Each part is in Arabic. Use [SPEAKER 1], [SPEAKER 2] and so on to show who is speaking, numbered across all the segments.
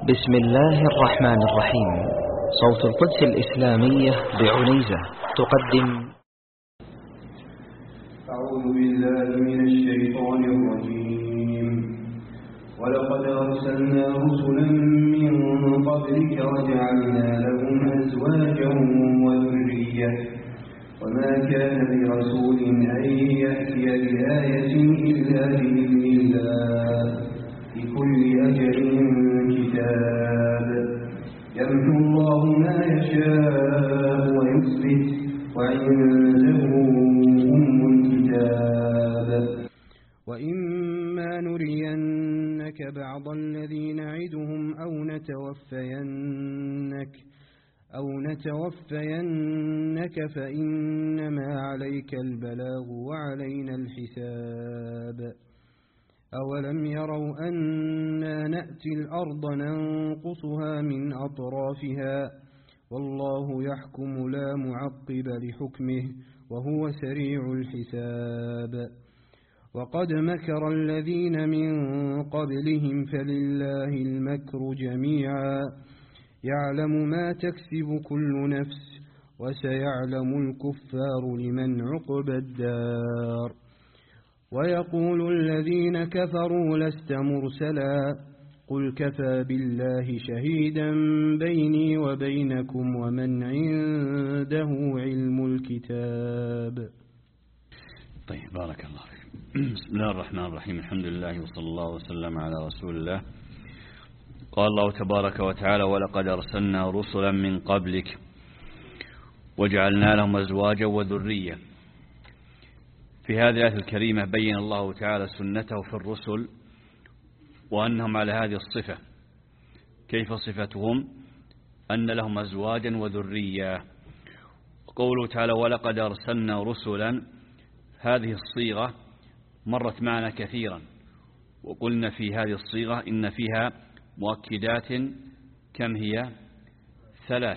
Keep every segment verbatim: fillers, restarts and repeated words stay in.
[SPEAKER 1] بسم الله الرحمن الرحيم. صوت القدس الإسلامية بعنيزة تقدم.
[SPEAKER 2] أعوذ بالله من الشيطان الرجيم. ولقد أرسلنا رسلا من قبلك وجعلنا لهم أزواجا وذرية وما كان لرسول أن يأتي بآية إلا بإذن الله لكل أجل كتاب يمحو الله ما يشاء ويثبت وعنده أم الكتاب.
[SPEAKER 3] وإما نرينك بعض الذي نعدهم أو نتوفينك أو نتوفينك فإنما عليك البلاغ وعلينا الحساب. أولم يروا أنا نأتي الأرض ننقصها من أطرافها والله يحكم لا معقب لحكمه وهو سريع الحساب. وقد مكر الذين من قبلهم فلله المكر جميعا يعلم ما تكسب كل نفس وسيعلم الكفار لمن عقبى الدار. ويقول الذين كفروا لست مرسلا قل كفى بالله شهيدا بيني وبينكم ومن عنده علم الكتاب.
[SPEAKER 4] طيب، بارك الله فيك. بسم الله الرحمن الرحيم. الحمد لله وصلى الله وسلم على رسول الله. قال الله تبارك وتعالى: ولقد أرسلنا رسلا من قبلك وجعلنا لهم أزواجا وذرية. في هذه الآية الكريمة بين الله تعالى سنته في الرسل وأنهم على هذه الصفة. كيف صفتهم؟ أن لهم أزواجا وذرية. قوله تعالى: ولقد أرسلنا رسلا، هذه الصيغة مرت معنا كثيرا، وقلنا في هذه الصيغة إن فيها مؤكدات. كم هي؟ ثلاث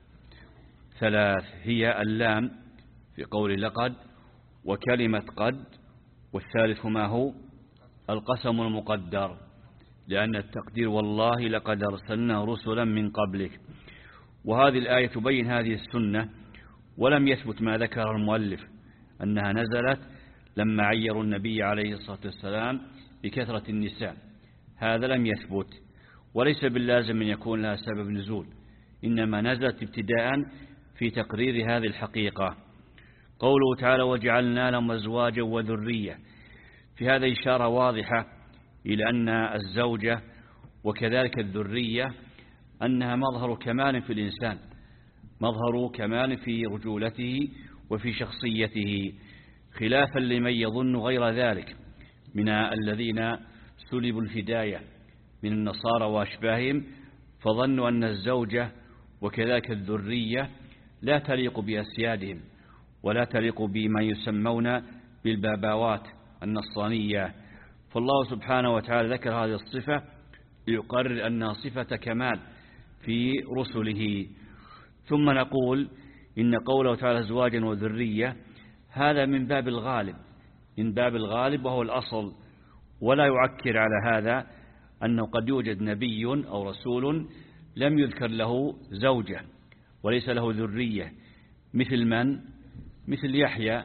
[SPEAKER 4] ثلاث هي اللام في قول لقد، وكلمة قد، والثالث ما هو؟ القسم المقدر، لأن التقدير والله لقد أرسلنا رسلا من قبلك. وهذه الآية تبين هذه السنة، ولم يثبت ما ذكر المؤلف أنها نزلت لما عيروا النبي عليه الصلاة والسلام بكثرة النساء. هذا لم يثبت، وليس باللازم أن يكون لها سبب نزول، إنما نزلت ابتداء في تقرير هذه الحقيقة. قوله تعالى: وجعلنا لهم أزواجا وذرية، في هذا إشارة واضحة إلى أن الزوجة وكذلك الذرية أنها مظهر كمال في الإنسان، مظهر كمال في رجولته وفي شخصيته، خلافا لمن يظن غير ذلك من الذين سلبوا الهداية من النصارى وأشباههم، فظنوا أن الزوجة وكذلك الذرية لا تليق بأسيادهم ولا تليق بما يسمون بالباباوات النصرانية. فالله سبحانه وتعالى ذكر هذه الصفة ليقرر أنها صفة كمال في رسله. ثم نقول إن قوله تعالى أزواجا وذرية هذا من باب الغالب، من باب الغالب وهو الأصل، ولا يعكر على هذا أنه قد يوجد نبي أو رسول لم يذكر له زوجة وليس له ذرية، مثل من؟ مثل يحيى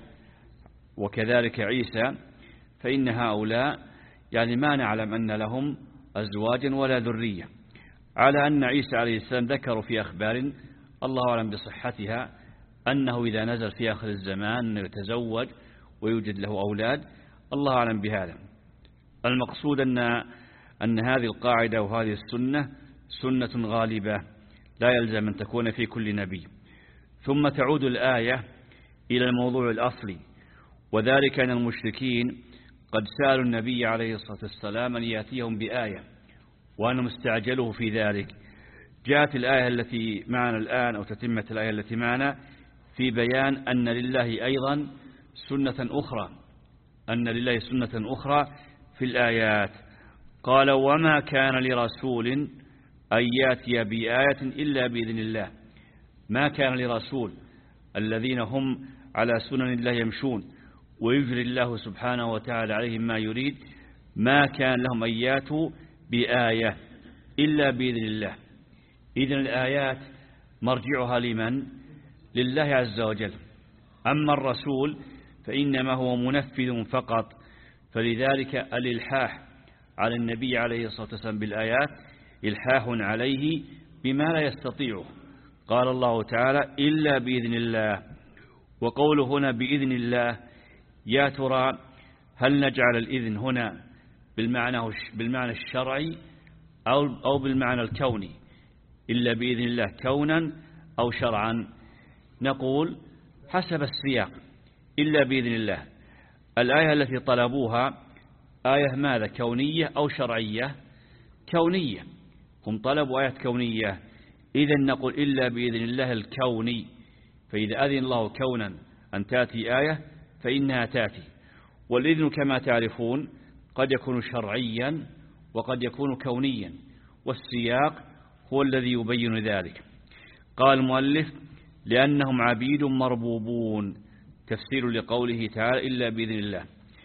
[SPEAKER 4] وكذلك عيسى، فإن هؤلاء يعني ما نعلم أن لهم أزواجا ولا ذرية، على أن عيسى عليه السلام ذكروا في أخبار الله أعلم بصحتها أنه إذا نزل في آخر الزمان يتزوج ويوجد له أولاد، الله أعلم بهذا. المقصود أن أن هذه القاعدة وهذه السنة سنة غالبة، لا يلزم أن تكون في كل نبي. ثم تعود الآية إلى الموضوع الأصلي، وذلك أن المشركين قد سألوا النبي عليه الصلاة والسلام أن يأتيهم بآية، وأنهم استعجلوه في ذلك. جاءت الآية التي معنا الآن أو تتمة الآية التي معنا في بيان أن لله أيضا سنة أخرى، أن لله سنة أخرى في الآيات. قال: وما كان لرسول أن يأتي بآية إلا بإذن الله. ما كان لرسول، الذين هم على سنن الله يمشون ويجري الله سبحانه وتعالى عليهم ما يريد، ما كان لهم أن يأتوا بآية إلا بإذن الله. إذن الآيات مرجعها لمن؟ لله عز وجل. أما الرسول فإنما هو منفذ فقط، فلذلك الإلحاح على النبي عليه الصلاة والسلام بالآيات إلحاح عليه بما لا يستطيعه. قال الله تعالى إلا بإذن الله، وقوله هنا بإذن الله يا ترى هل نجعل الإذن هنا بالمعنى بالمعنى الشرعي أو أو بالمعنى الكوني؟ إلا بإذن الله كونا أو شرعا؟ نقول حسب السياق. إلا بإذن الله الآية التي طلبوها آية ماذا؟ كونية أو شرعية؟ كونية. هم طلبوا آية كونية، إذن نقول إلا بإذن الله الكوني. فإذا أذن الله كونا أن تأتي آية فإنها تأتي. والإذن كما تعرفون قد يكون شرعيا وقد يكون كونيا، والسياق هو الذي يبين ذلك. قال المؤلف لأنهم عبيد مربوبون، تفسير لقوله تعالى إلا بإذن الله.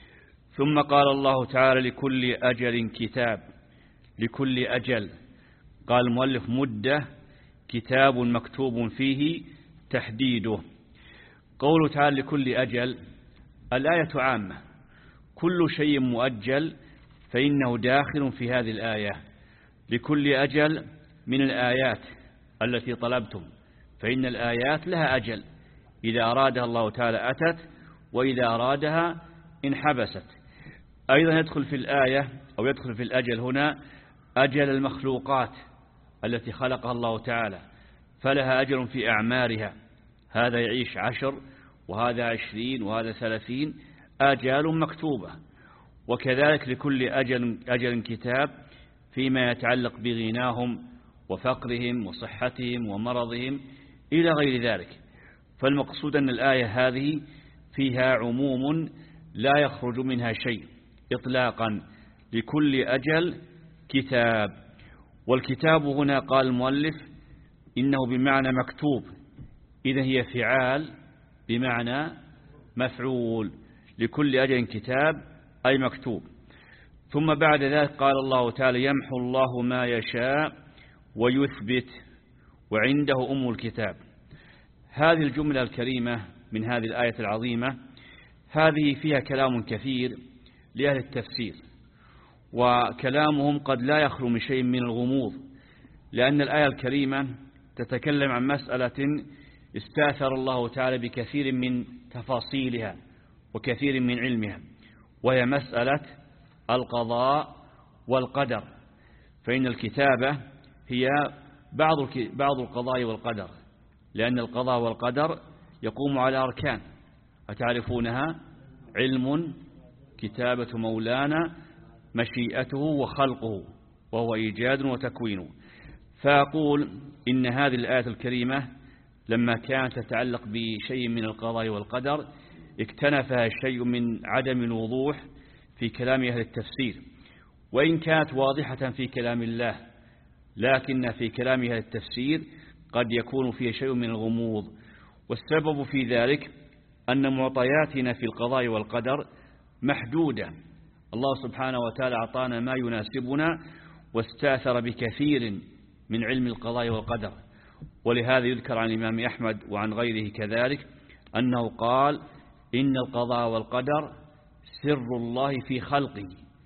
[SPEAKER 4] ثم قال الله تعالى لكل أجل كتاب. لكل أجل قال المؤلف مدة كتاب مكتوب فيه تحديده. قوله تعالى لكل أجل الآية عامة، كل شيء مؤجل فإنه داخل في هذه الآية. لكل أجل من الآيات التي طلبتم، فإن الآيات لها أجل، إذا أرادها الله تعالى أتت، وإذا أرادها انحبست. أيضا يدخل في الآية أو يدخل في الأجل هنا أجل المخلوقات التي خلقها الله تعالى، فلها أجل في أعمارها، هذا يعيش عشر وهذا عشرين وهذا ثلاثين، آجال مكتوبة. وكذلك لكل أجل, أجل كتاب فيما يتعلق بغناهم وفقرهم وصحتهم ومرضهم إلى غير ذلك. فالمقصود أن الآية هذه فيها عموم لا يخرج منها شيء إطلاقا. لكل أجل كتاب. والكتاب هنا قال المؤلف إنه بمعنى مكتوب، إذا هي فعال بمعنى مفعول. لكل أجل كتاب أي مكتوب. ثم بعد ذلك قال الله تعالى يمحو الله ما يشاء ويثبت وعنده أم الكتاب. هذه الجملة الكريمة من هذه الآية العظيمة هذه فيها كلام كثير لأهل التفسير، وكلامهم قد لا يخلو من شيء من الغموض، لأن الآية الكريمة تتكلم عن مسألة استاثر الله تعالى بكثير من تفاصيلها وكثير من علمها، وهي مسألة القضاء والقدر. فإن الكتابة هي بعض بعض القضاء والقدر، لأن القضاء والقدر يقوم على أركان أتعرفونها: علم، كتابة مولانا، مشيئته وخلقه وهو إيجاد وتكوين. فأقول إن هذه الآية الكريمة لما كانت تتعلق بشيء من القضاء والقدر اكتنفها شيء من عدم الوضوح في كلام أهل التفسير، وإن كانت واضحة في كلام الله، لكن في كلام أهل التفسير قد يكون فيه شيء من الغموض. والسبب في ذلك أن معطياتنا في القضاء والقدر محدودة. الله سبحانه وتعالى أعطانا ما يناسبنا واستأثر بكثير من علم القضاء والقدر. ولهذا يذكر عن الإمام أحمد وعن غيره كذلك أنه قال إن القضاء والقدر سر الله في خلقه،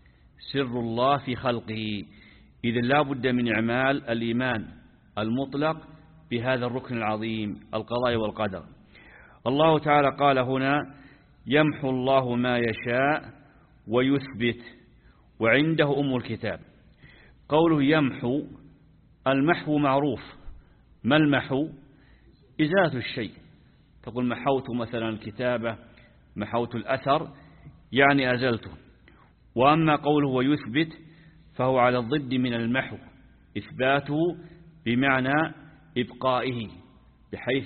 [SPEAKER 4] سر الله في خلقه. إذن لا بد من إعمال الإيمان المطلق بهذا الركن العظيم القضاء والقدر. الله تعالى قال هنا يمحو الله ما يشاء ويثبت وعنده أم الكتاب. قوله يمحو، المحو معروف. ما المحو؟ إزالة الشيء. تقول محوت مثلا الكتابة، محوت الأثر، يعني أزلته. وأما قوله ويثبت فهو على الضد من المحو، إثباته بمعنى إبقائه بحيث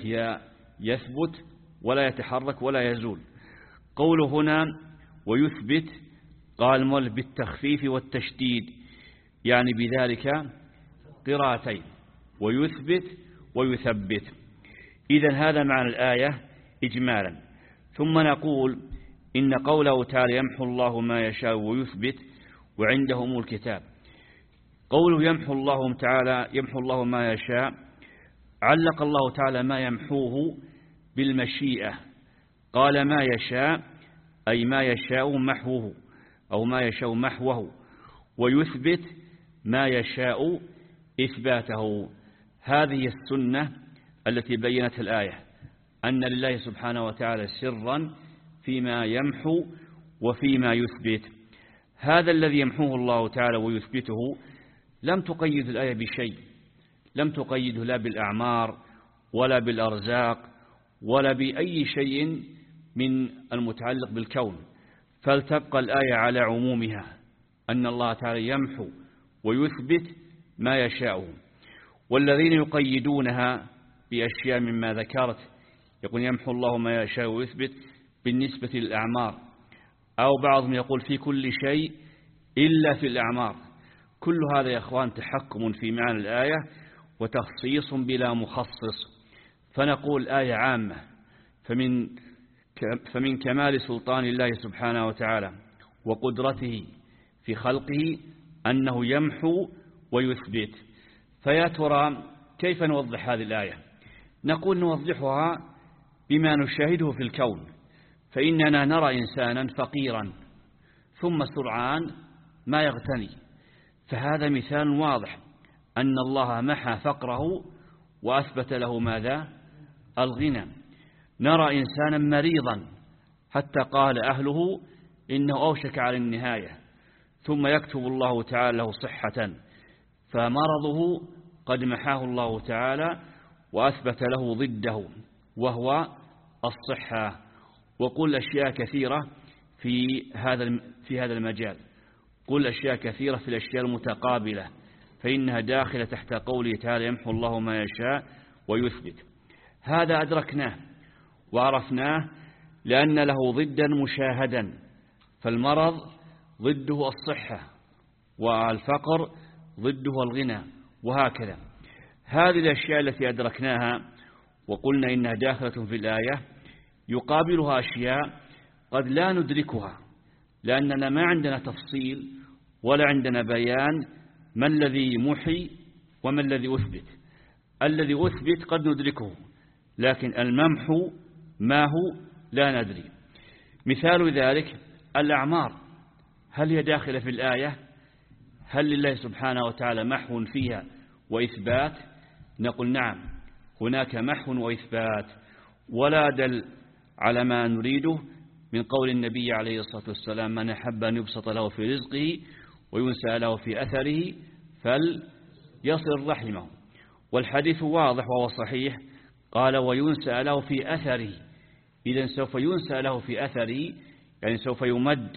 [SPEAKER 4] يثبت ولا يتحرك ولا يزول. قوله هنا ويثبت قال المؤلف بالتخفيف والتشديد، يعني بذلك قراءتين، ويثبت ويثبت. إذن هذا معنى الآية إجمالا. ثم نقول إن قوله تعالى يمحو الله ما يشاء ويثبت وعنده أم الكتاب، قوله يمحو الله تعالى يمحو الله ما يشاء، علق الله تعالى ما يمحوه بالمشيئة، قال ما يشاء أي ما يشاء محوه أو ما يشاء محوه، ويثبت ما يشاء إثباته. هذه السنة التي بينت الآية أن لله سبحانه وتعالى سرا فيما يمحو وفيما يثبت. هذا الذي يمحوه الله تعالى ويثبته لم تقيد الآية بشيء، لم تقيده لا بالأعمار ولا بالأرزاق ولا بأي شيء من المتعلق بالكون، فلتبقى الآية على عمومها أن الله تعالى يمحو ويثبت ما يشاء. والذين يقيدونها بأشياء مما ذكرت، يقول يمحو الله ما يشاء ويثبت بالنسبة للأعمار، أو بعضهم يقول في كل شيء إلا في الأعمار. كل هذا يا أخوان تحكم في معنى الآية وتخصيص بلا مخصص. فنقول آية عامة، فمن فمن كمال سلطان الله سبحانه وتعالى وقدرته في خلقه أنه يمحو ويثبت. فيا ترى كيف نوضح هذه الآية؟ نقول نوضحها بما نشاهده في الكون، فإننا نرى إنسانا فقيرا ثم سرعان ما يغتني، فهذا مثال واضح أن الله محى فقره وأثبت له ماذا؟ الغنى. نرى إنسانا مريضا حتى قال أهله إنه أوشك على النهاية، ثم يكتب الله تعالى له صحة، فمرضه قد محاه الله تعالى وأثبت له ضده وهو الصحة. وقل أشياء كثيرة في هذا في هذا المجال، قل أشياء كثيرة في الأشياء المتقابلة، فإنها داخلة تحت قوله تعالى يمحو الله ما يشاء ويثبت. هذا أدركناه وعرفناه لأن له ضدا مشاهدا، فالمرض ضده الصحة والفقر ضده الغنى وهكذا. هذه الأشياء التي أدركناها وقلنا إنها داخلة في الآية يقابلها أشياء قد لا ندركها لأننا ما عندنا تفصيل ولا عندنا بيان ما الذي محي وما الذي أثبت. الذي أثبت قد ندركه، لكن الممحو ما هو لا ندري. مثال ذلك الأعمار، هل هي داخلة في الآية؟ هل لله سبحانه وتعالى محو فيها وإثبات؟ نقول نعم، هناك محو وإثبات، ولا دل على ما نريده من قول النبي عليه الصلاة والسلام من أحب أن يبسط له في رزقه وينسى له في أثره فليصل رحمه. والحديث واضح وهو صحيح، قال وينسى له في أثره، إذن سوف ينسى له في أثره يعني سوف يمد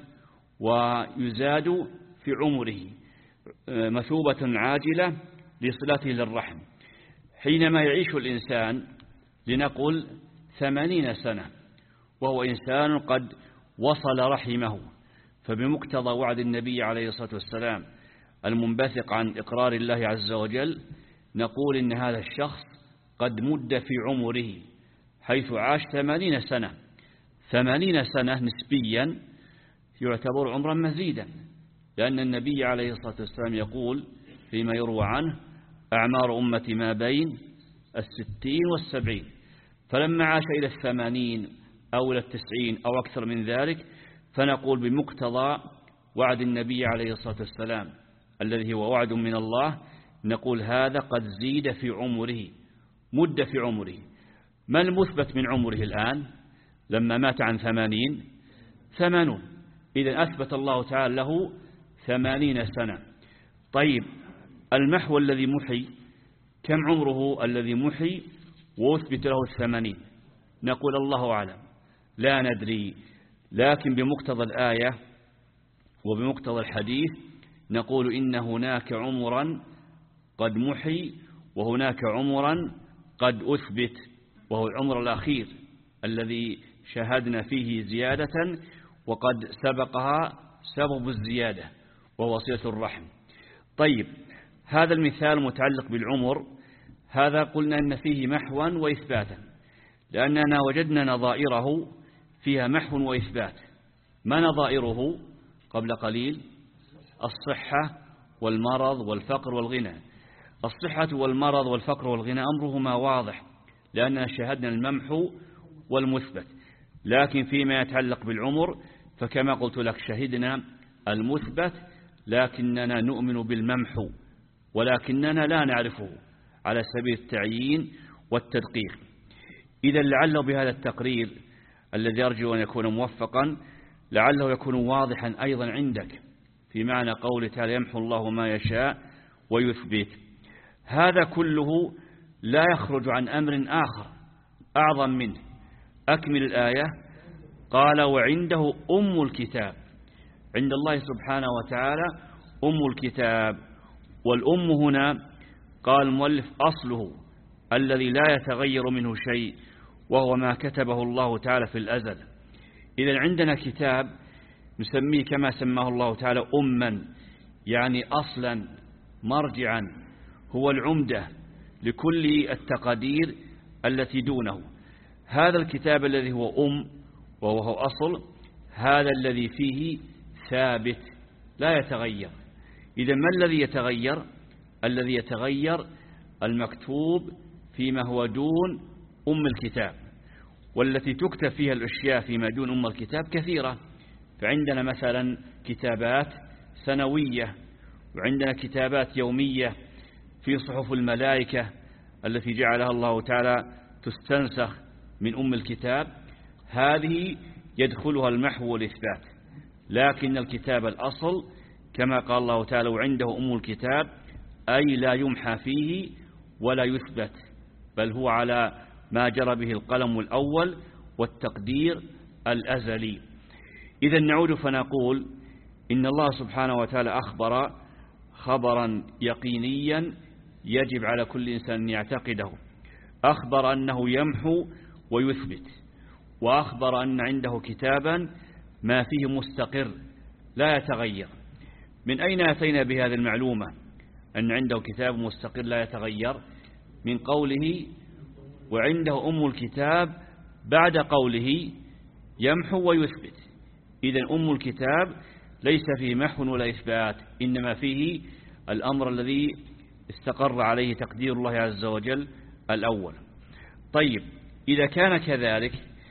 [SPEAKER 4] ويزاد في عمره مثوبة عاجلة لصلته للرحم. حينما يعيش الإنسان لنقل ثمانين سنة وهو إنسان قد وصل رحمه، فبمقتضى وعد النبي عليه الصلاة والسلام المنبثق عن إقرار الله عز وجل نقول إن هذا الشخص قد مد في عمره حيث عاش ثمانين سنة. ثمانين سنة نسبيا يعتبر عمرا مزيدا، لأن النبي عليه الصلاة والسلام يقول فيما يروى عنه أعمار أمتي ما بين الستين والسبعين، فلما عاش إلى الثمانين أو إلى التسعين أو أكثر من ذلك فنقول بمقتضى وعد النبي عليه الصلاة والسلام الذي هو وعد من الله، نقول هذا قد زيد في عمره، مد في عمره. ما المثبت من عمره الآن لما مات عن ثمانين؟ ثمانون، إذن أثبت الله تعالى له ثمانين سنة. طيب المحو الذي محي كم عمره الذي محي وأثبت له الثمانين؟ نقول الله أعلم لا ندري، لكن بمقتضى الآية وبمقتضى الحديث نقول إن هناك عمرا قد محي وهناك عمرا قد أثبت، وهو العمر الأخير الذي شاهدنا فيه زيادة وقد سبقها سبب الزيادة وهو صلة الرحم. طيب هذا المثال متعلق بالعمر، هذا قلنا أن فيه محوا وإثباتا، لأننا وجدنا نظائره فيها محو وإثبات. ما نظائره قبل قليل؟ الصحة والمرض والفقر والغنى. الصحة والمرض والفقر والغنى أمرهما واضح لأننا شاهدنا الممحو والمثبت، لكن فيما يتعلق بالعمر فكما قلت لك شهدنا المثبت لكننا نؤمن بالممحو ولكننا لا نعرفه على سبيل التعيين والتدقيق. إذا لعله بهذا التقرير الذي أرجو أن يكون موفقا لعله يكون واضحا أيضا عندك في معنى قوله تعالى يمحو الله ما يشاء ويثبت. هذا كله لا يخرج عن أمر آخر أعظم منه. أكمل الآية. قال وعنده أم الكتاب. عند الله سبحانه وتعالى أم الكتاب، والأم هنا قال المؤلف أصله الذي لا يتغير منه شيء وهو ما كتبه الله تعالى في الأزل. إذا عندنا كتاب نسميه كما سماه الله تعالى أما، يعني أصلا مرجعا، هو العمدة لكل التقادير التي دونه. هذا الكتاب الذي هو أم وهو أصل هذا الذي فيه ثابت لا يتغير. إذا ما الذي يتغير؟ الذي يتغير المكتوب فيما هو دون أم الكتاب، والتي تكتب فيها الأشياء فيما دون أم الكتاب كثيرة. فعندنا مثلا كتابات سنوية، وعندنا كتابات يومية في صحف الملائكة التي جعلها الله تعالى تستنسخ من أم الكتاب، هذه يدخلها المحو والإثبات. لكن الكتاب الأصل كما قال الله تعالى وعنده أم الكتاب أي لا يمحى فيه ولا يثبت، بل هو على ما جرى به القلم الأول والتقدير الأزلي. إذا نعود فنقول إن الله سبحانه وتعالى أخبر خبرا يقينيا يجب على كل إنسان أن يعتقده. أخبر أنه يمحو ويثبت، وأخبر أن عنده كتابا ما فيه مستقر لا يتغير. من أين أتينا بهذه المعلومة أن عنده كتاب مستقر لا يتغير؟ من قوله وعنده أم الكتاب بعد قوله يمحو ويثبت. إذن أم الكتاب ليس فيه محو ولا إثبات، إنما فيه الأمر الذي استقر عليه تقدير الله عز وجل الأول. طيب إذا كان كذلك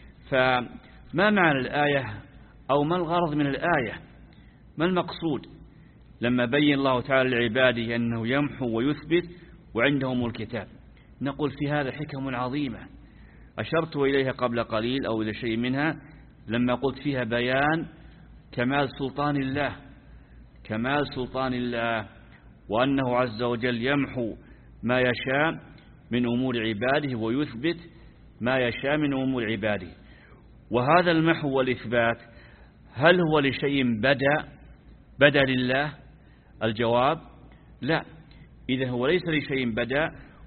[SPEAKER 4] فما معنى الآية أو ما الغرض من الآية؟ ما المقصود لما بين الله تعالى لعباده أنه يمحو ويثبت وعندهم الكتاب؟ نقول في هذا حكم عظيمة أشرت إليها قبل قليل أو إلى شيء منها لما قلت فيها بيان كمال سلطان الله، كمال سلطان الله، وأنه عز وجل يمحو ما يشاء من أمور عباده ويثبت ما يشاء من أمور عباده. وهذا المحو والإثبات هل هو لشيء بدأ بدأ لله؟ الجواب لا. إذا هو ليس لشيء بدأ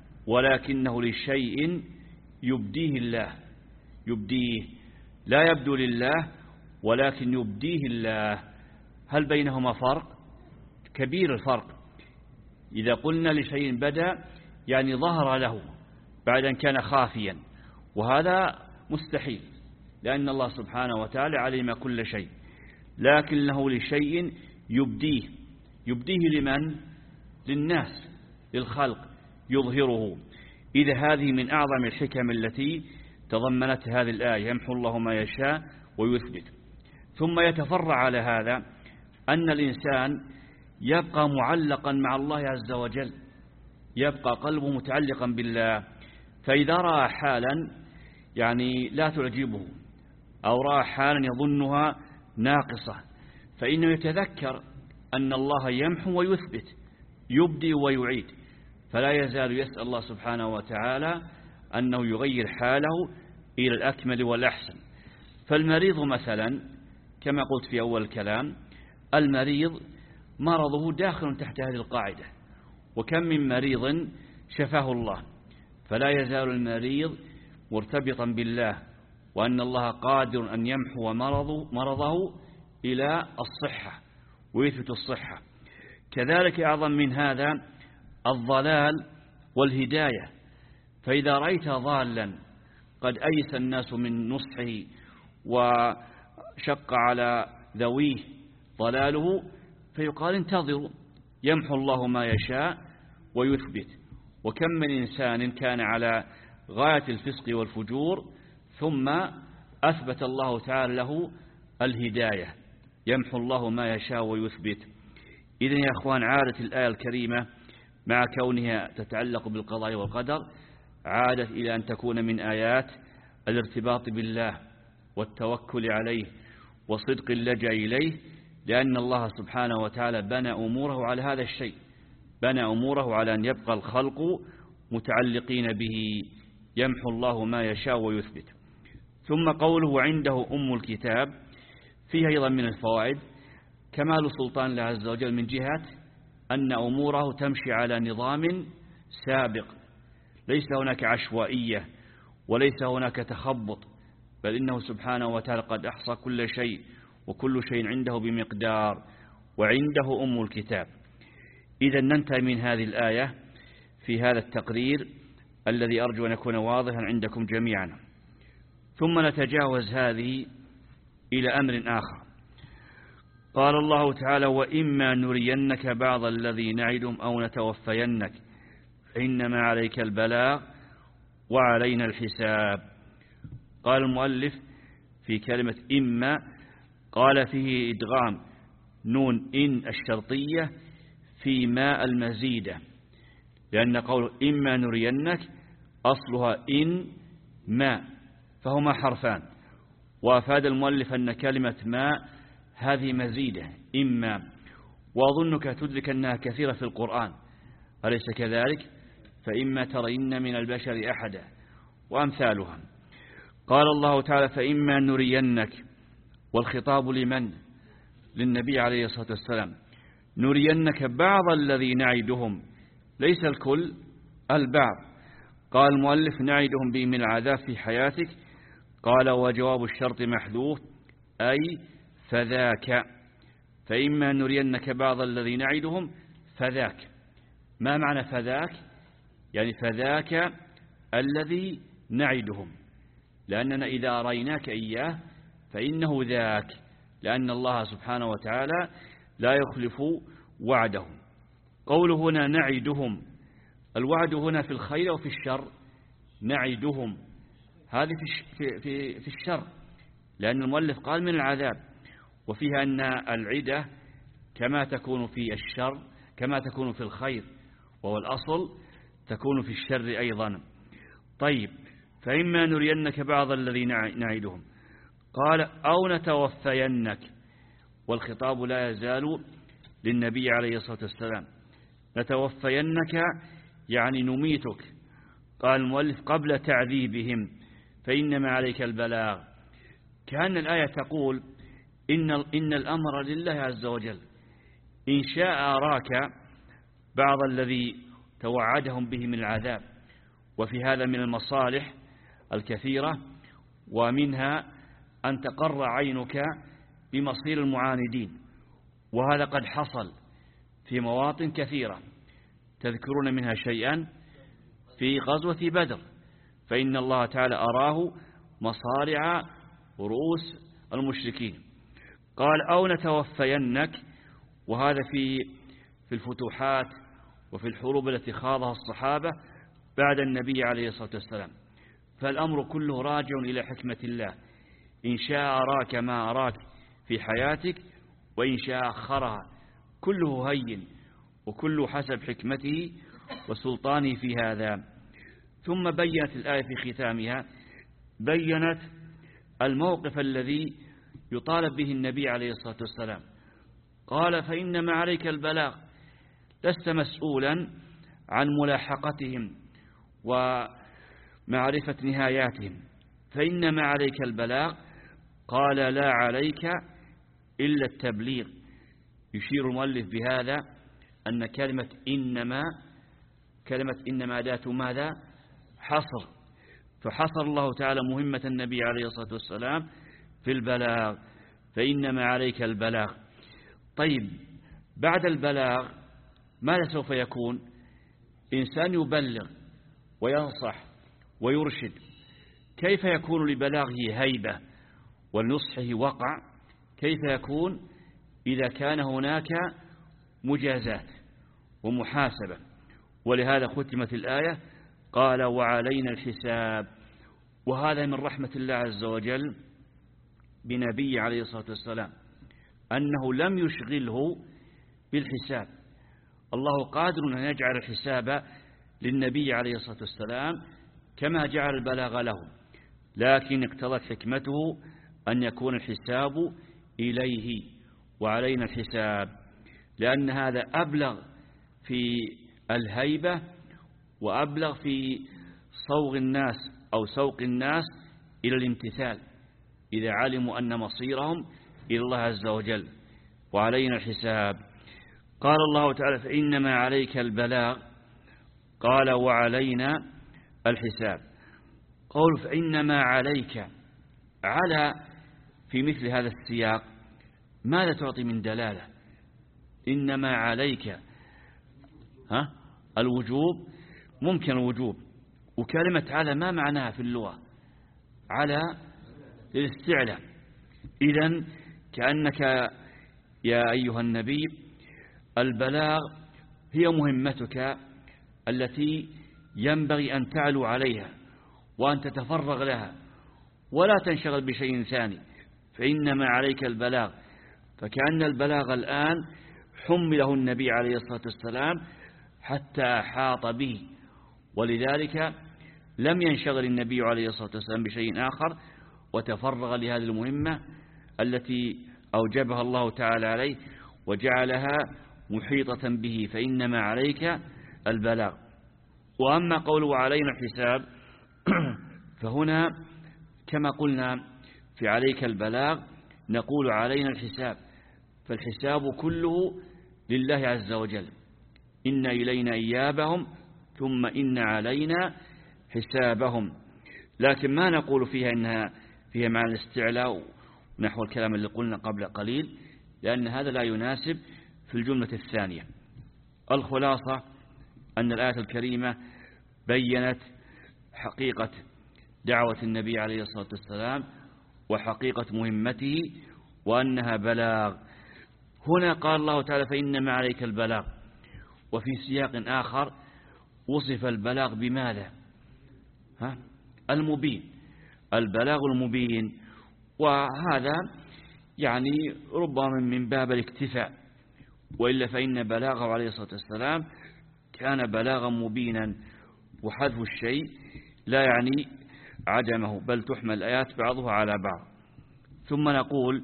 [SPEAKER 4] ولكنه لشيء يبديه الله، يبديه لا يبدو لله ولكن يبديه الله. هل بينهما فرق؟ كبير الفرق. إذا قلنا لشيء بدأ يعني ظهر له بعد أن كان خافيا، وهذا مستحيل لأن الله سبحانه وتعالى علم كل شيء، لكنه لشيء يبديه. يبديه لمن؟ للناس، للخلق، يظهره. إذا هذه من أعظم الحكم التي تضمنت هذه الآية يمحو الله ما يشاء ويثبت. ثم يتفرع على هذا أن الإنسان يبقى معلقا مع الله عز وجل، يبقى قلبه متعلقا بالله. فإذا رأى حالا يعني لا تعجبه أو رأى حالا يظنها ناقصة فإنه يتذكر أن الله يمحو ويثبت، يبدي ويعيد، فلا يزال يسأل الله سبحانه وتعالى أنه يغير حاله إلى الأكمل والأحسن. فالمريض مثلا كما قلت في أول الكلام، المريض مرضه داخل تحت هذه القاعدة، وكم من مريض شفاه الله. فلا يزال المريض مرتبطا بالله وأن الله قادر أن يمحو مرضه, مرضه إلى الصحة ويثبت الصحة. كذلك أعظم من هذا الضلال والهداية. فإذا رأيت ضالا قد أيس الناس من نصحه وشق على ذويه ضلاله فيقال انتظروا يمحو الله ما يشاء ويثبت. وكم من إنسان كان على غاية الفسق والفجور ثم أثبت الله تعالى له الهداية. يمحو الله ما يشاء ويثبت. إذن يا أخوان، عادت الآية الكريمة مع كونها تتعلق بالقضاء والقدر عادت إلى أن تكون من آيات الارتباط بالله والتوكل عليه وصدق اللجأ إليه، لأن الله سبحانه وتعالى بنى أموره على هذا الشيء، بنى أموره على أن يبقى الخلق متعلقين به. يمحو الله ما يشاء ويثبت. ثم قوله عنده أم الكتاب فيها أيضا من الفوائد كمال سلطان الله عز وجل من جهة أن أموره تمشي على نظام سابق، ليس هناك عشوائية وليس هناك تخبط، بل إنه سبحانه وتعالى قد أحصى كل شيء وكل شيء عنده بمقدار، وعنده أم الكتاب. إذا ننتهي من هذه الآية في هذا التقرير الذي أرجو أن يكون واضحا عندكم جميعا. ثم نتجاوز هذه إلى أمر آخر. قال الله تعالى: وإما نرينك بعض الذي نعدهم أو نتوفينك فإنما عليك البلاغ وعلينا الحساب. قال المؤلف في كلمة إما قال فيه إدغام نون إن الشرطية في ما المزيدة، لأن قول إما نرينك أصلها إن ما، فهما حرفان. وأفاد المؤلف أن كلمة ما هذه مزيدة إما، وأظنك تدرك أنها كثيرة في القرآن، أليس كذلك؟ فإما ترين من البشر أحدا وأمثالها. قال الله تعالى: فإما نرينك، والخطاب لمن؟ للنبي عليه الصلاة والسلام. نرينك بعض الذي نعدهم، ليس الكل، البعض. قال المؤلف: نعدهم به من العذاب في حياتك. قال: وجواب الشرط محذوف، أي فذاك. فإما نرينك بعض الذي نعدهم فذاك. ما معنى فذاك؟ يعني فذاك الذي نعدهم، لأننا إذا أريناك إياه فإنه ذاك، لأن الله سبحانه وتعالى لا يخلف وعده. قوله هنا نعدهم، الوعد هنا في الخير وفي الشر. نعدهم هذه في, في, في الشر، لأن المؤلف قال من العذاب، وفيها أن العدة كما تكون في الشر كما تكون في الخير، وهو الأصل تكون في الشر أيضا. طيب، فإما نرينك بعض الذي نعدهم. قال: أو نتوفينك، والخطاب لا يزال للنبي عليه الصلاة والسلام. نتوفينك يعني نميتك. قال المؤلف: قبل تعذيبهم فإنما عليك البلاغ. كأن الآية تقول إن, إن الأمر لله عز وجل، إن شاء أراك بعض الذي توعدهم به من العذاب. وفي هذا من المصالح الكثيرة، ومنها أن تقر عينك بمصير المعاندين، وهذا قد حصل في مواطن كثيرة، تذكرون منها شيئا في غزوة بدر، فإن الله تعالى أراه مصارع رؤوس المشركين. قال: أو نتوفينك، وهذا في في الفتوحات وفي الحروب التي خاضها الصحابة بعد النبي عليه الصلاة والسلام. فالأمر كله راجع إلى حكمة الله، إن شاء أراك ما أراك في حياتك، وإن شاء أخرها، كله هين وكله حسب حكمته وسلطانه في هذا. ثم بيّنت الآية في ختامها، بيّنت الموقف الذي يطالب به النبي عليه الصلاة والسلام. قال: فإنما عليك البلاغ، لست مسؤولا عن ملاحقتهم ومعرفة نهاياتهم، فإنما عليك البلاغ. قال: لا عليك إلا التبليغ. يشير المؤلف بهذا أن كلمة إنما كلمة إنما أداة ماذا؟ حصر. فحصر الله تعالى مهمة النبي عليه الصلاة والسلام في البلاغ، فإنما عليك البلاغ. طيب، بعد البلاغ ماذا سوف يكون؟ إنسان يبلغ وينصح ويرشد، كيف يكون لبلاغه هيبة ولنصحه وقع؟ كيف يكون إذا كان هناك مجازات؟ ومحاسبة. ولهذا ختمت الآية قال وعلينا الحساب. وهذا من رحمة الله عز وجل بنبي عليه الصلاة والسلام أنه لم يشغله بالحساب. الله قادر أن يجعل الحساب للنبي عليه الصلاة والسلام كما جعل البلاغ له، لكن اقتضت حكمته أن يكون الحساب إليه وعلينا الحساب، لأن هذا أبلغ في الهيبة وأبلغ في صوغ الناس أو سوق الناس إلى الامتثال إذا علموا أن مصيرهم إلى الله عز وجل. وعلينا الحساب. قال الله تعالى فإنما عليك البلاغ، قال وعلينا الحساب. قول فإنما عليك على في مثل هذا السياق ماذا تعطي من دلالة؟ إنما عليك ها الوجوب، ممكن الوجوب، وكلمة على ما معناها في اللغة؟ على للاستعلاء. إذن كأنك يا أيها النبي البلاغ هي مهمتك التي ينبغي أن تعلو عليها وأن تتفرغ لها ولا تنشغل بشيء ثاني، فإنما عليك البلاغ. فكأن البلاغ الآن حمله النبي عليه الصلاة والسلام حتى أحاط به، ولذلك لم ينشغل النبي عليه الصلاة والسلام بشيء آخر وتفرغ لهذه المهمة التي أوجبها الله تعالى عليه وجعلها محيطة به، فإنما عليك البلاغ. وأما قوله علينا الحساب فهنا كما قلنا في عليك البلاغ نقول علينا الحساب، فالحساب كله لله عز وجل. إن إلينا إيابهم ثم إن علينا حسابهم. لكن ما نقول فيها إنها فيها معنى الاستعلاء نحو الكلام اللي قلنا قبل قليل، لأن هذا لا يناسب في الجملة الثانية. الخلاصة أن الآية الكريمة بيّنت حقيقة دعوة النبي عليه الصلاة والسلام وحقيقة مهمته وأنها بلاغ. هنا قال الله تعالى فإنما عليك البلاغ، وفي سياق آخر وصف البلاغ بماذا؟ ها؟ المبين، البلاغ المبين. وهذا يعني ربما من باب الاكتفاء، وإلا فإن بلاغه عليه الصلاة والسلام كان بلاغا مبينا، وحذف الشيء لا يعني عدمه، بل تحمل الآيات بعضها على بعض. ثم نقول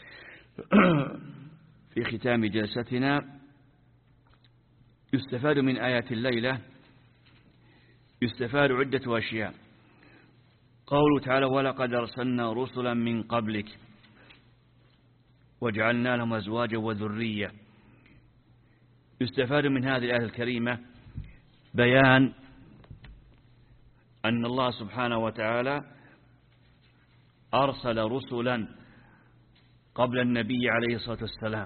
[SPEAKER 4] في ختام جلستنا يستفاد من آيات الليلة يستفاد عدة أشياء. قوله تعالى ولقد أرسلنا رسلا من قبلك وجعلنا لهم أزواجا وذرية. يستفاد من هذه الآية الكريمة بيان أن الله سبحانه وتعالى أرسل رسلا قبل النبي عليه الصلاة والسلام.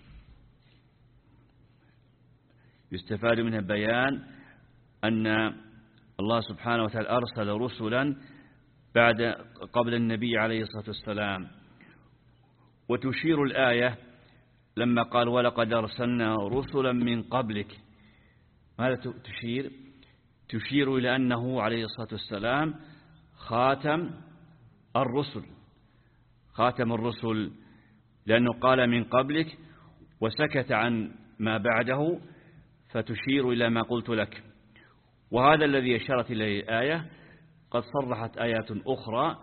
[SPEAKER 4] يستفاد منها بيان أن الله سبحانه وتعالى أرسل رسلا بعد قبل النبي عليه الصلاة والسلام. وتشير الآية لما قال ولقد أرسلنا رسلا من قبلك، ماذا تشير؟ تشير إلى أنه عليه الصلاة والسلام خاتم الرسل، خاتم الرسل، لأنه قال من قبلك وسكت عن ما بعده، فتشير إلى ما قلت لك. وهذا الذي أشارت إليه الآية قد صرحت آيات أخرى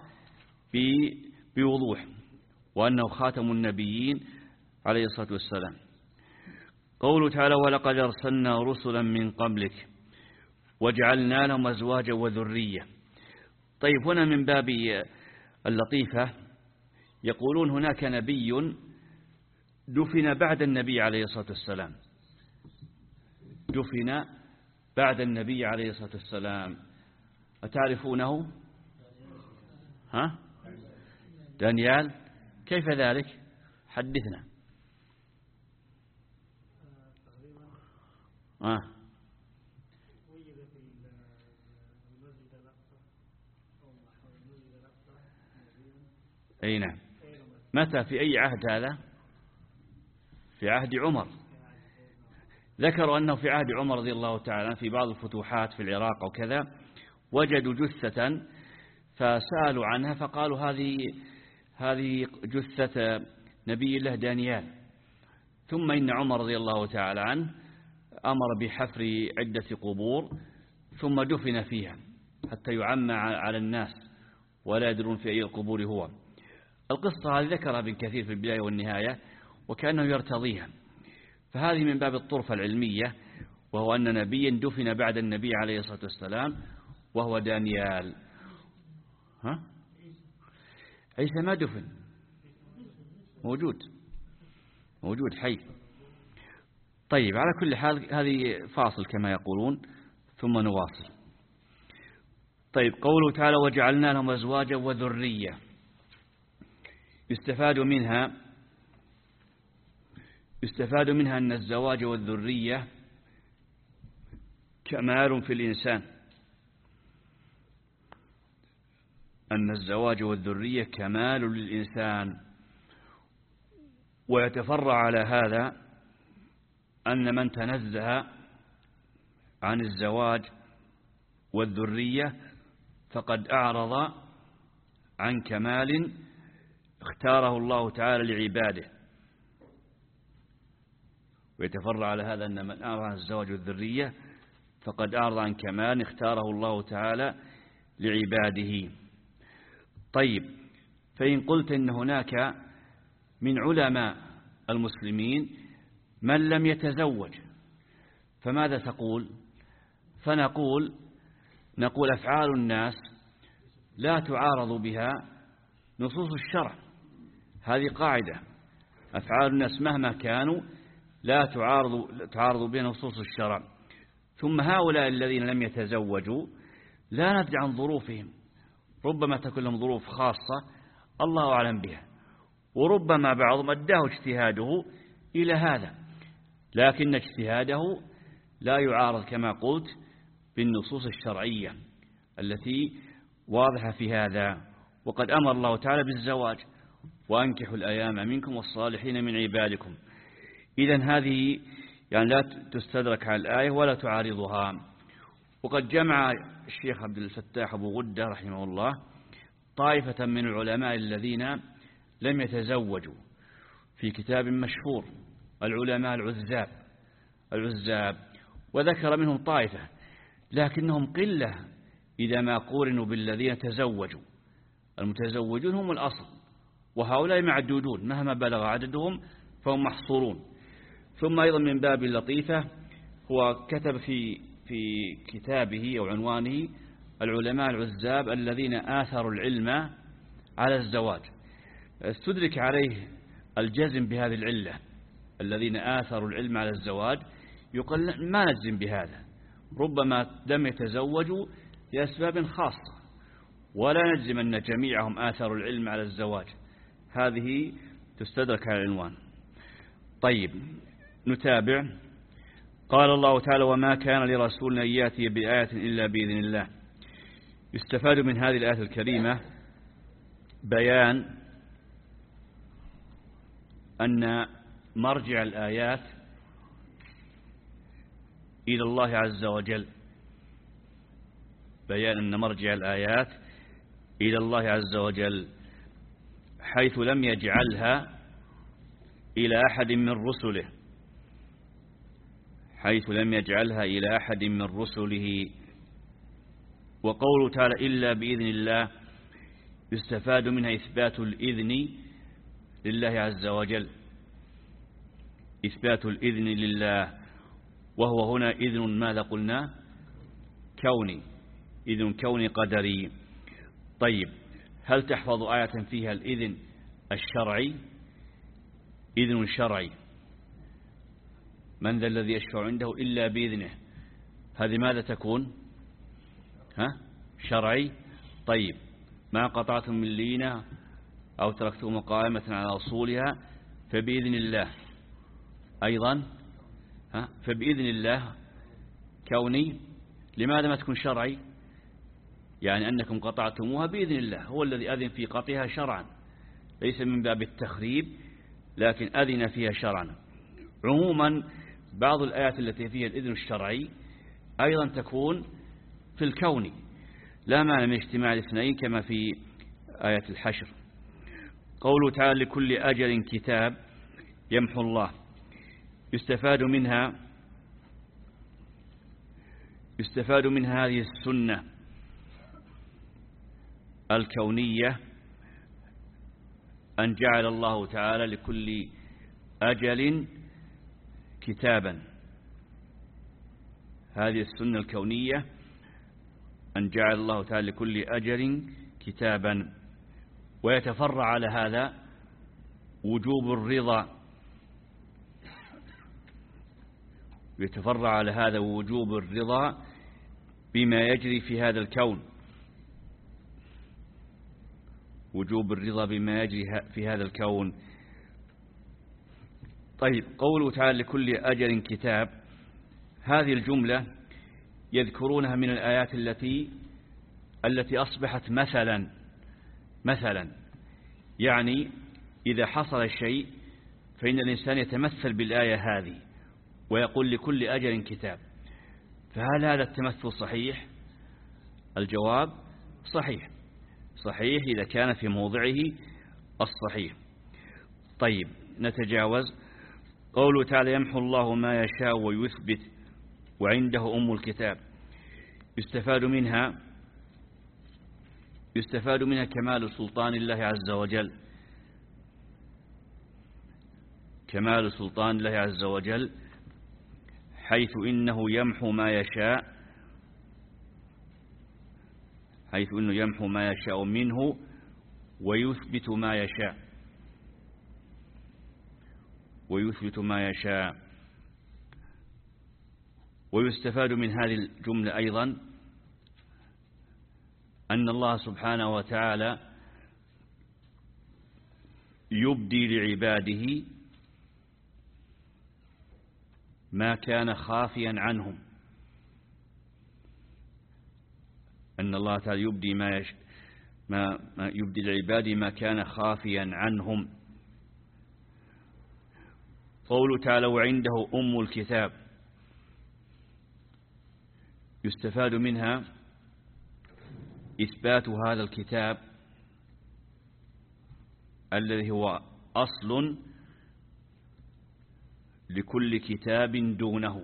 [SPEAKER 4] بوضوح وأنه خاتم النبيين عليه الصلاة والسلام. قوله تعالى ولقد أرسلنا رسلا من قبلك وجعلنا لهم أزواجا وذرية. طيب هنا من باب اللطيفة يقولون هناك نبي دفن بعد النبي عليه الصلاة والسلام، دفن بعد النبي عليه الصلاة والسلام، أتعرفونه؟ ها؟ دانيال، كيف ذلك؟ حدثنا. آه. أي نعم. متى في أي عهد هذا؟ في عهد عمر. ذكروا أنه في عهد عمر رضي الله تعالى في بعض الفتوحات في العراق أو كذا وجدوا جثة فسألوا عنها فقالوا هذه هذه جثة نبي الله دانيال. ثم إن عمر رضي الله تعالى عنه أمر بحفر عدة قبور ثم دفن فيها حتى يعمى على الناس ولا يدرون في أي القبور هو. القصة هذه ذكرها ابن كثير في البداية والنهاية وكأنه يرتضيها، فهذه من باب الطرفة العلمية، وهو أن نبيا دفن بعد النبي عليه الصلاة والسلام وهو دانيال. ها؟ عيسى ما دفن، موجود موجود حي. طيب على كل حال هذه فاصل كما يقولون ثم نواصل. طيب قوله تعالى وجعلنا لهم أزواجا وذرية، يستفاد منها يستفاد منها أن الزواج والذرية كمال في الإنسان، أن الزواج والذرية كمال للإنسان. ويتفرع على هذا أن من تنزه عن الزواج والذرية فقد أعرض عن كمال اختاره الله تعالى لعباده. ويتفرع على هذا أن من أعرض عن الزواج والذرية فقد أعرض عن كمال اختاره الله تعالى لعباده. طيب فإن قلت إن هناك من علماء المسلمين من لم يتزوج فماذا تقول؟ فنقول نقول أفعال الناس لا تعارض بها نصوص الشرع. هذه قاعدة، أفعال الناس مهما كانوا لا تعارض تعارض بها نصوص الشرع. ثم هؤلاء الذين لم يتزوجوا لا ندري عن ظروفهم، ربما تكون لهم ظروف خاصة الله أعلم بها، وربما بعضهم أداه اجتهاده إلى هذا، لكن اجتهاده لا يعارض كما قلت بالنصوص الشرعية التي واضحة في هذا. وقد أمر الله تعالى بالزواج وأنكحوا الأيام منكم والصالحين من عبادكم. إذن هذه يعني لا تستدرك على الآية ولا تعارضها. وقد جمع الشيخ عبد الفتاح أبو غدة رحمه الله طائفة من العلماء الذين لم يتزوجوا في كتاب مشهور، العلماء العزاب العزاب وذكر منهم طائفة لكنهم قلة إذا ما قورنوا بالذين تزوجوا. المتزوجون هم الأصل، وهؤلاء معدودون مهما بلغ عددهم فهم محصورون. ثم أيضا من باب اللطيفة هو كتب في في كتابه أو عنوانه العلماء العزاب الذين آثروا العلم على الزواج. استدرك عليه الجزم بهذه العلة، الذين آثروا العلم على الزواج، يقول ما نجزم بهذا، ربما لم يتزوجوا لأسباب خاصة، ولا نجزم أن جميعهم آثروا العلم على الزواج. هذه تستدرك على العنوان. طيب نتابع. قال الله تعالى وما كان لرسول أن يأتي بآية إلا بإذن الله. يستفاد من هذه الآية الكريمة بيان أن مرجع الآيات إلى الله عز وجل، بيان أن مرجع الآيات إلى الله عز وجل، حيث لم يجعلها إلى أحد من رسله حيث لم يجعلها إلى أحد من رسله. وقوله تعالى إلا بإذن الله يستفاد منها إثبات الإذن لله عز وجل، إثبات الإذن لله، وهو هنا إذن ماذا قلنا؟ كوني، إذن كوني قدري. طيب هل تحفظ آية فيها الإذن الشرعي؟ إذن شرعي، من ذا الذي يشفع عنده إلا بإذنه، هذه ماذا تكون؟ ها؟ شرعي. طيب ما قطعتم من لينة أو تركتم قائمة على أصولها فبإذن الله أيضا، ها؟ فبإذن الله كوني. لماذا ما تكون شرعي؟ يعني أنكم قطعتموها بإذن الله، هو الذي أذن في قطعها شرعا، ليس من باب التخريب لكن أذن فيها شرعا. عموما بعض الآيات التي فيها الإذن الشرعي أيضا تكون في الكون، لا معنى من اجتماع الاثنين كما في آية الحشر. قوله تعالى لكل أجل كتاب يمحو الله، يستفاد منها يستفاد من هذه السنة الكونية أن جعل الله تعالى لكل أجل كتابا. هذه السنة الكونية أن جعل الله تعالى لكل أجل كتابا. ويتفرع على هذا وجوب الرضا يتفرع على هذا وجوب الرضا بما يجري في هذا الكون وجوب الرضا بما يجري في هذا الكون. طيب، قوله تعالى لكل أجل كتاب، هذه الجملة يذكرونها من الآيات التي التي أصبحت مثلا مثلا يعني إذا حصل الشيء فإن الإنسان يتمثل بالآية هذه ويقول لكل أجل كتاب. فهل هذا التمثل صحيح؟ الجواب صحيح صحيح إذا كان في موضعه الصحيح. طيب، نتجاوز. قوله تعالى يمحو الله ما يشاء ويثبت وعنده أم الكتاب، يستفاد منها يستفاد منها كمال سلطان الله عز وجل كمال سلطان الله عز وجل حيث إنه يمحو ما يشاء حيث إنه يمحو ما يشاء منه ويثبت ما يشاء ويثبت ما يشاء. ويستفاد من هذه الجملة أيضا أن الله سبحانه وتعالى يبدي لعباده ما كان خافيا عنهم أن الله تعالى يبدي ما, يش... ما... ما يبدي لعباده ما كان خافيا عنهم. قوله تعالى وعنده أم الكتاب، يستفاد منها إثبات هذا الكتاب الذي هو أصل لكل كتاب دونه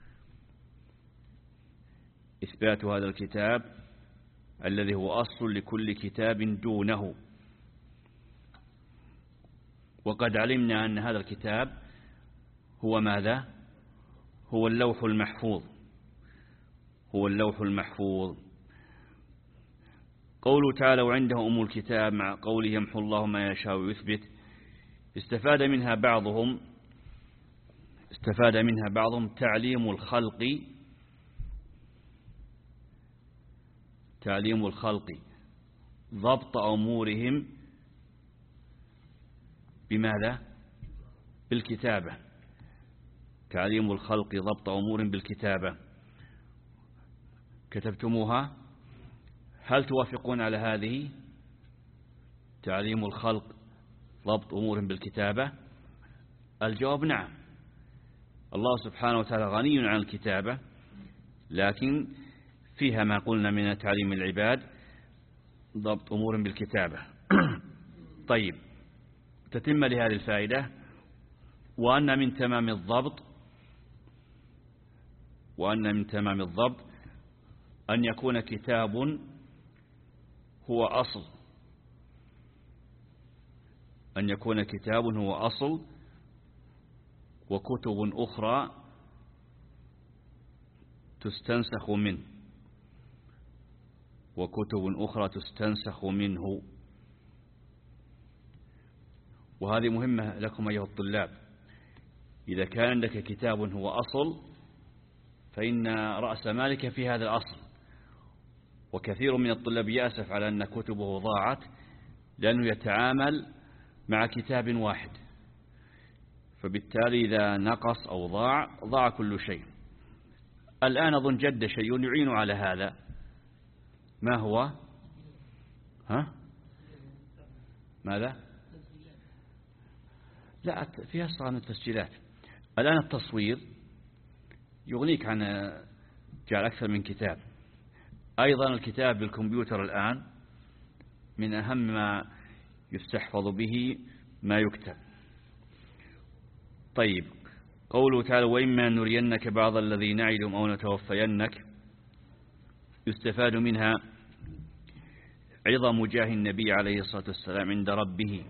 [SPEAKER 4] إثبات هذا الكتاب الذي هو أصل لكل كتاب دونه. وقد علمنا أن هذا الكتاب هو ماذا؟ هو اللوح المحفوظ هو اللوح المحفوظ. قوله تعالى وعنده أم الكتاب مع قوله يمحو الله ما يشاء ويثبت، استفاد منها بعضهم استفاد منها بعضهم تعليم الخلق تعليم الخلق ضبط أمورهم بماذا؟ بالكتابة. تعليم الخلق ضبط أمورهم بالكتابة. كتبتموها؟ هل توافقون على هذه؟ تعليم الخلق ضبط أمورهم بالكتابة. الجواب نعم. الله سبحانه وتعالى غني عن الكتابة، لكن فيها ما قلنا من تعليم العباد ضبط أمورهم بالكتابة. طيب، تتم لهذه الفائدة وأن من تمام الضبط وأن من تمام الضبط أن يكون كتاب هو أصل أن يكون كتاب هو أصل وكتب أخرى تستنسخ منه وكتب أخرى تستنسخ منه. وهذه مهمة لكم أيها الطلاب. إذا كان عندك كتاب هو أصل فإن رأس مالك في هذا الأصل. وكثير من الطلاب يأسف على أن كتبه ضاعت لأنه يتعامل مع كتاب واحد، فبالتالي إذا نقص أو ضاع ضاع كل شيء. الآن أظن جد شيء يعين على هذا. ما هو؟ ها؟ ماذا؟ لا، فيها أصلا التسجيلات. الآن التصوير يغنيك عن جعل أكثر من كتاب. أيضا الكتاب بالكمبيوتر الآن من أهم ما يستحفظ به ما يكتب. طيب، قوله تعالى وإما نرينك بعض الذي نعدهم أو نتوفينك، يستفاد منها عظم جاه النبي عليه الصلاة والسلام عند ربه،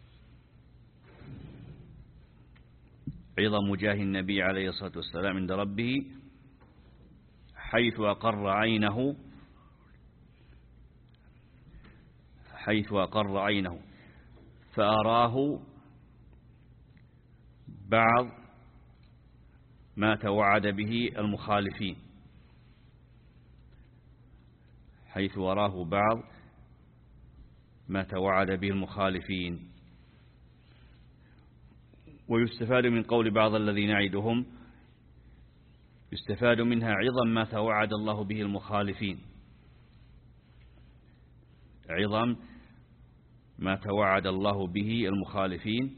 [SPEAKER 4] عظم جاه النبي عليه الصلاة والسلام عند ربه، حيث أقر عينه حيث أقر عينه فأراه بعض ما توعد به المخالفين، حيث أراه بعض ما توعد به المخالفين. ويستفاد من قول بعض الذين نعدهم، يستفاد منها عظم ما توعد الله به المخالفين، عظم ما توعد الله به المخالفين،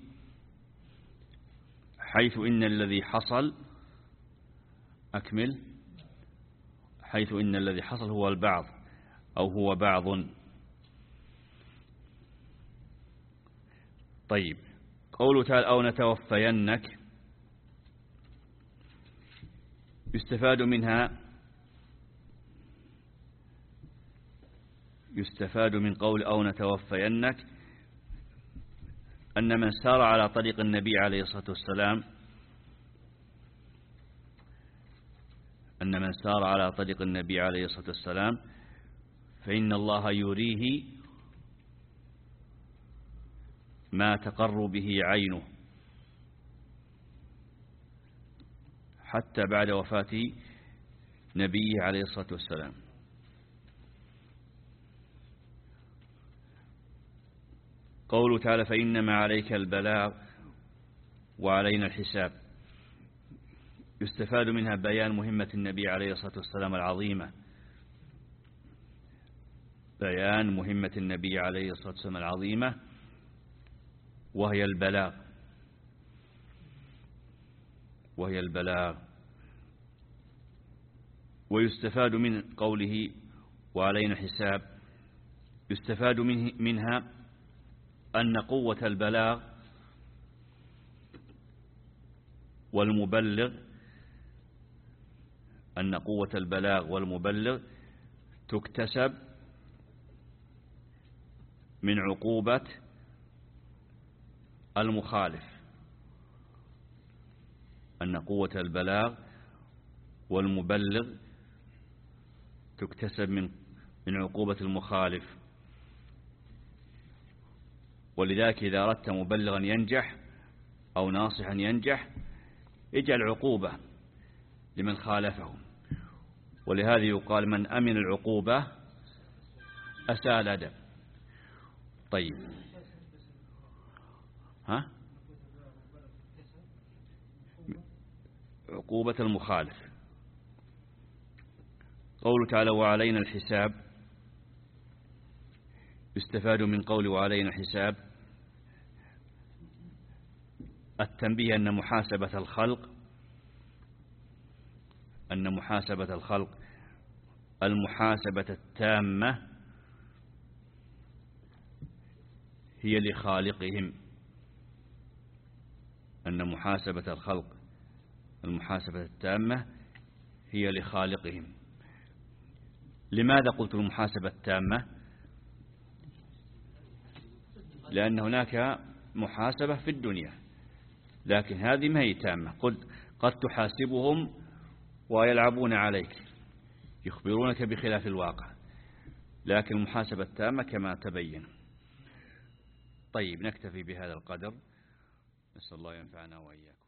[SPEAKER 4] حيث إن الذي حصل أكمل حيث إن الذي حصل هو البعض أو هو بعض. طيب، قوله تعالى أو نتوفينك، يستفاد منها يستفاد من قول أو نتوفينك أن من سار على طريق النبي عليه الصلاة والسلام أن من سار على طريق النبي عليه الصلاة والسلام فإن الله يريه ما تقر به عينه حتى بعد وفاة نبيه عليه الصلاة والسلام. قوله تعالى فإنما عليك البلاغ وعلينا الحساب، يستفاد منها بيان مهمة النبي عليه الصلاة والسلام العظيمة، بيان مهمة النبي عليه الصلاة والسلام العظيمة وهي البلاغ وهي البلاغ. ويستفاد من قوله وعلينا الحساب، يستفاد منها أن قوة البلاغ والمبلغ أن قوة البلاغ والمبلغ تكتسب من عقوبة المخالف، أن قوة البلاغ والمبلغ تكتسب من من عقوبة المخالف. ولذلك إذا أردت مبلغا ينجح أو ناصحا ينجح اجعل عقوبة لمن خالفه، ولهذا يقال من أمن العقوبة أساء الأدب. طيب، ها عقوبة المخالف. قوله تعالى وعلينا الحساب، يستفاد من قوله وعلينا الحساب التنبيه أن محاسبة الخلق أن محاسبة الخلق المحاسبة التامة هي لخالقهم، أن محاسبة الخلق المحاسبة التامة هي لخالقهم. لماذا قلت المحاسبة التامة؟ لأن هناك محاسبة في الدنيا، لكن هذه ما هي تامة. قد, قد تحاسبهم ويلعبون عليك، يخبرونك بخلاف الواقع، لكن المحاسبة التامة كما تبين. طيب، نكتفي بهذا القدر، نسأل الله ينفعنا وإياكم.